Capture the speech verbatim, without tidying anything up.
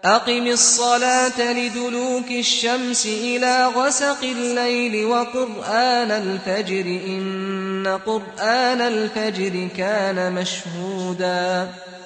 أقم الصلاة لدلوك الشمس إلى غسق الليل وقرآن الفجر إن قرآن الفجر كان مشهودا